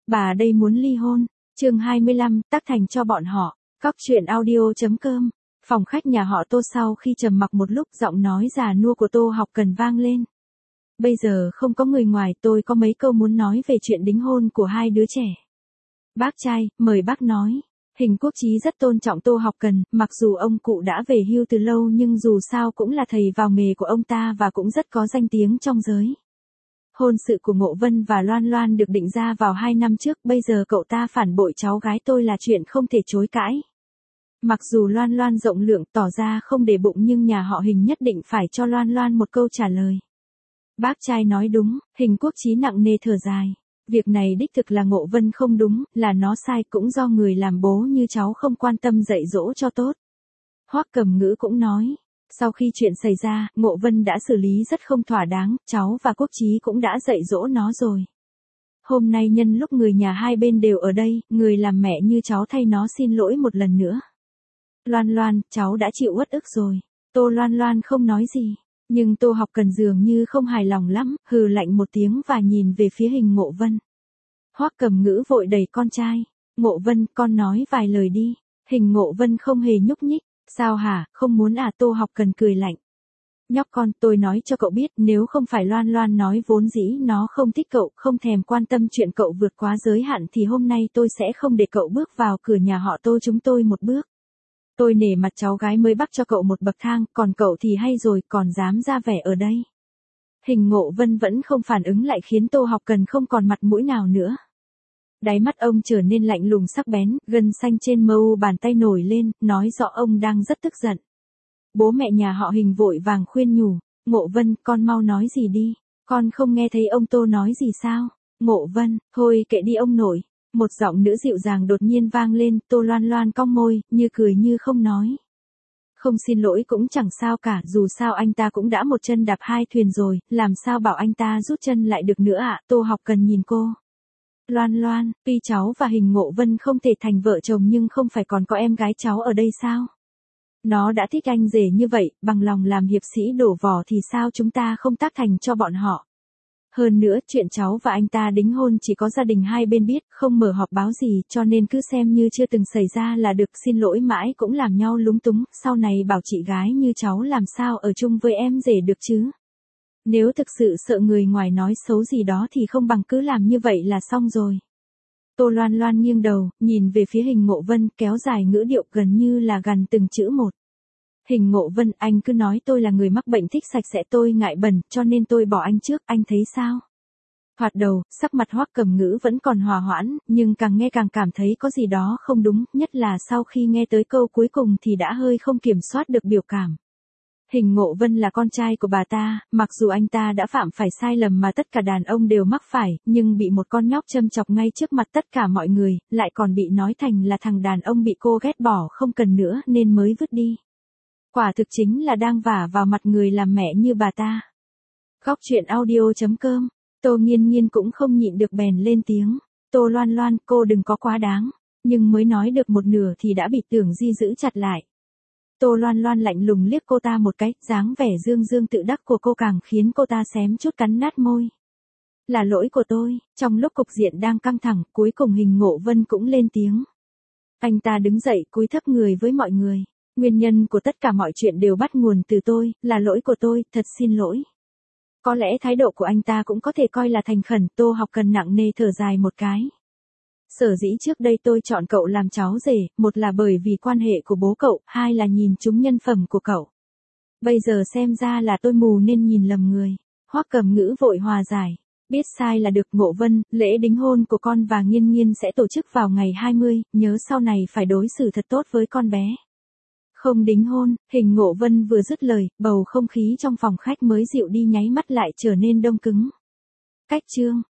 bà đây muốn ly hôn. Chương 25, tác thành cho bọn họ. Cóc truyện audio.com. Phòng khách nhà họ Tô sau khi trầm mặc một lúc, giọng nói già nua của Tô Học Cần vang lên. Bây giờ không có người ngoài, tôi có mấy câu muốn nói về chuyện đính hôn của hai đứa trẻ. Bác trai, mời bác nói. Hình Quốc Chí rất tôn trọng Tô Học Cần, mặc dù ông cụ đã về hưu từ lâu nhưng dù sao cũng là thầy vào nghề của ông ta và cũng rất có danh tiếng trong giới. Hôn sự của Ngộ Vân và Loan Loan được định ra vào 2 năm trước, bây giờ cậu ta phản bội cháu gái tôi là chuyện không thể chối cãi. Mặc dù Loan Loan rộng lượng tỏ ra không để bụng nhưng nhà họ Hình nhất định phải cho Loan Loan một câu trả lời. Bác trai nói đúng, Hình Quốc Chí nặng nề thở dài. Việc này đích thực là Ngộ Vân không đúng, là nó sai, cũng do người làm bố như cháu không quan tâm dạy dỗ cho tốt. Hoắc Cầm Ngữ cũng nói. Sau khi chuyện xảy ra, Ngộ Vân đã xử lý rất không thỏa đáng, cháu và Quốc Chí cũng đã dạy dỗ nó rồi. Hôm nay nhân lúc người nhà hai bên đều ở đây, người làm mẹ như cháu thay nó xin lỗi một lần nữa. Loan Loan, cháu đã chịu uất ức rồi. Tô Loan Loan không nói gì, nhưng Tô Học Cần dường như không hài lòng lắm, hừ lạnh một tiếng và nhìn về phía Hình Ngộ Vân. Hoắc Cầm Ngữ vội đẩy con trai. Ngộ Vân, con nói vài lời đi. Hình Ngộ Vân không hề nhúc nhích. Sao hả, không muốn à? Tô Học Cần cười lạnh. Nhóc con, tôi nói cho cậu biết, nếu không phải Loan Loan nói vốn dĩ nó không thích cậu, không thèm quan tâm chuyện cậu vượt quá giới hạn thì hôm nay tôi sẽ không để cậu bước vào cửa nhà họ Tô chúng tôi một bước. Tôi nể mặt cháu gái mới bắt cho cậu một bậc thang, còn cậu thì hay rồi, còn dám ra vẻ ở đây. Hình Ngộ Vân vẫn không phản ứng lại khiến Tô Học Cần không còn mặt mũi nào nữa. Đáy mắt ông trở nên lạnh lùng sắc bén, gân xanh trên mu bàn tay nổi lên, nói rõ ông đang rất tức giận. Bố mẹ nhà họ Hình vội vàng khuyên nhủ, Ngộ Vân, con mau nói gì đi, con không nghe thấy ông Tô nói gì sao? Ngộ Vân, thôi kệ đi ông nội. Một giọng nữ dịu dàng đột nhiên vang lên, Tô Loan Loan cong môi, như cười như không nói. Không xin lỗi cũng chẳng sao cả, dù sao anh ta cũng đã một chân đạp hai thuyền rồi, làm sao bảo anh ta rút chân lại được nữa ạ? Tô Học Cần nhìn cô. Loan Loan, tuy cháu và Hình Ngộ Vân không thể thành vợ chồng nhưng không phải còn có em gái cháu ở đây sao? Nó đã thích anh rể như vậy, bằng lòng làm hiệp sĩ đổ vỏ thì sao chúng ta không tác thành cho bọn họ? Hơn nữa, chuyện cháu và anh ta đính hôn chỉ có gia đình hai bên biết, không mở họp báo gì, cho nên cứ xem như chưa từng xảy ra là được, xin lỗi mãi cũng làm nhau lúng túng, sau này bảo chị gái như cháu làm sao ở chung với em rể được chứ? Nếu thực sự sợ người ngoài nói xấu gì đó thì không bằng cứ làm như vậy là xong rồi. Tô Loan Loan nghiêng đầu, nhìn về phía Hình Ngộ Vân, kéo dài ngữ điệu gần như là gằn từng chữ một. Hình Ngộ Vân, anh cứ nói tôi là người mắc bệnh thích sạch sẽ, tôi ngại bẩn, cho nên tôi bỏ anh trước, anh thấy sao? Thoạt đầu, sắc mặt Hoắc Cầm Ngữ vẫn còn hòa hoãn, nhưng càng nghe càng cảm thấy có gì đó không đúng, nhất là sau khi nghe tới câu cuối cùng thì đã hơi không kiểm soát được biểu cảm. Hình Ngộ Vân là con trai của bà ta, mặc dù anh ta đã phạm phải sai lầm mà tất cả đàn ông đều mắc phải, nhưng bị một con nhóc châm chọc ngay trước mặt tất cả mọi người, lại còn bị nói thành là thằng đàn ông bị cô ghét bỏ không cần nữa nên mới vứt đi. Quả thực chính là đang vả vào mặt người làm mẹ như bà ta. Cóc truyện audio.com. Tô Nghiên Nghiên cũng không nhịn được bèn lên tiếng. Tô Loan Loan, cô đừng có quá đáng. Nhưng mới nói được một nửa thì đã bị Tưởng Di giữ chặt lại. Tô Loan Loan lạnh lùng liếc cô ta một cái, dáng vẻ dương dương tự đắc của cô càng khiến cô ta xém chút cắn nát môi. Là lỗi của tôi. Trong lúc cục diện đang căng thẳng, cuối cùng Hình Ngộ Vân cũng lên tiếng. Anh ta đứng dậy cúi thấp người với mọi người. Nguyên nhân của tất cả mọi chuyện đều bắt nguồn từ tôi, là lỗi của tôi, thật xin lỗi. Có lẽ thái độ của anh ta cũng có thể coi là thành khẩn. Tô Học Cần nặng nề thở dài một cái. Sở dĩ trước đây tôi chọn cậu làm cháu rể, một là bởi vì quan hệ của bố cậu, hai là nhìn trúng nhân phẩm của cậu. Bây giờ xem ra là tôi mù nên nhìn lầm người. Hoắc Cầm Ngữ vội hòa giải. Biết sai là được. Ngộ Vân, lễ đính hôn của con và Nghiên Nghiên sẽ tổ chức vào ngày 20, nhớ sau này phải đối xử thật tốt với con bé. Không đính hôn. Hình Ngộ Vân vừa dứt lời, bầu không khí trong phòng khách mới dịu đi nháy mắt lại trở nên đông cứng. Cách chương.